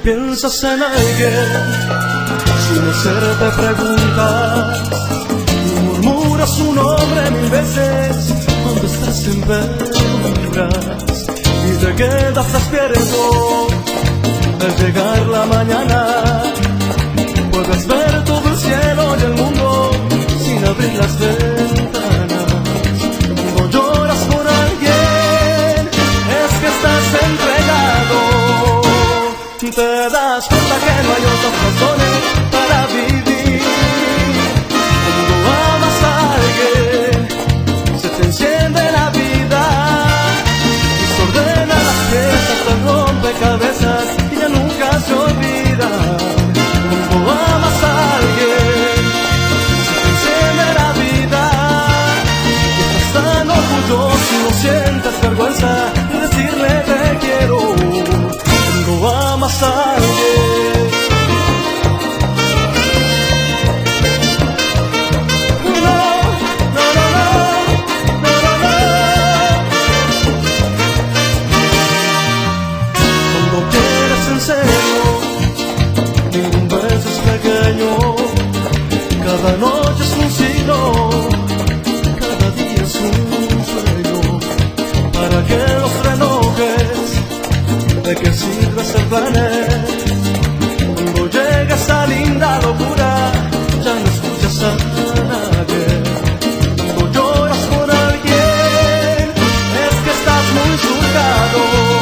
piensas en alguien sin hacerte preguntas, y murmuras su nombre 1000 veces cuando estás en penumbras y te quedas despierto al llegar la mañana. Puedes ver todo el cielo y el mundo sin abrir las ventanas. Cuando lloras por alguien es que estás entregado. Te das cuenta que no hay otras razones para vivir. Cuando amas a alguien se te enciende la vida, desordena las piezas, te rompe cabezas y ya nunca se olvida. Cuando amas a alguien se te enciende la vida y estás tan orgulloso y no sientes vergüenza de decirle te quiero. Cuando amas a alguien, cuando quieres en serio, ningún beso es pequeño. Cada noche es un signo, cada día es un sueño. Para que los relojes, ¿de qué sirve ser planes? Cuando llega esa linda locura, ya no escuchas a nadie. Cuando lloras por alguien, es que estás muy surcado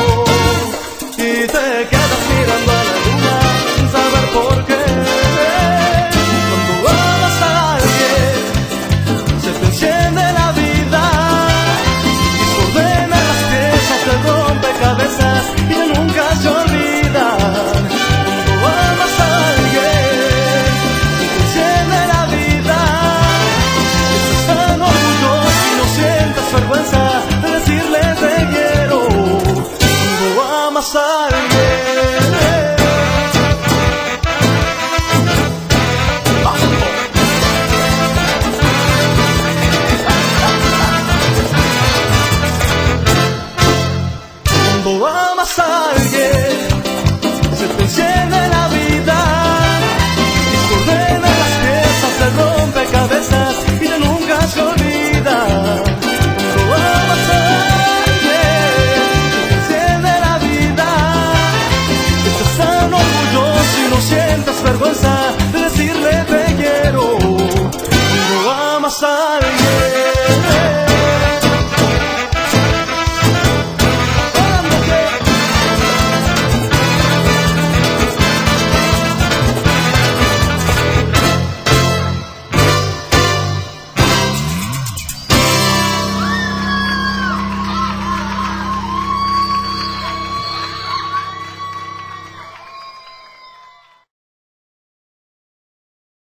y te quedas mirando a la luna sin saber por qué. Cuando amas a alguien, se te enciende la vida, desordena las piezas, te rompe cabezas y ya nunca se olvidan. Cuando amas a alguien, se te enciende la vida, estás tan orgulloso y no sientes vergüenza de decirle te quiero. Cuando amas a alguien, cuando amas a alguien, se te enciende la vida, desordena las piezas, te rompe cabezas y ya nunca se olvida. Cuando amas a alguien, se te enciende la vida, estás tan orgulloso y no sientes vergüenza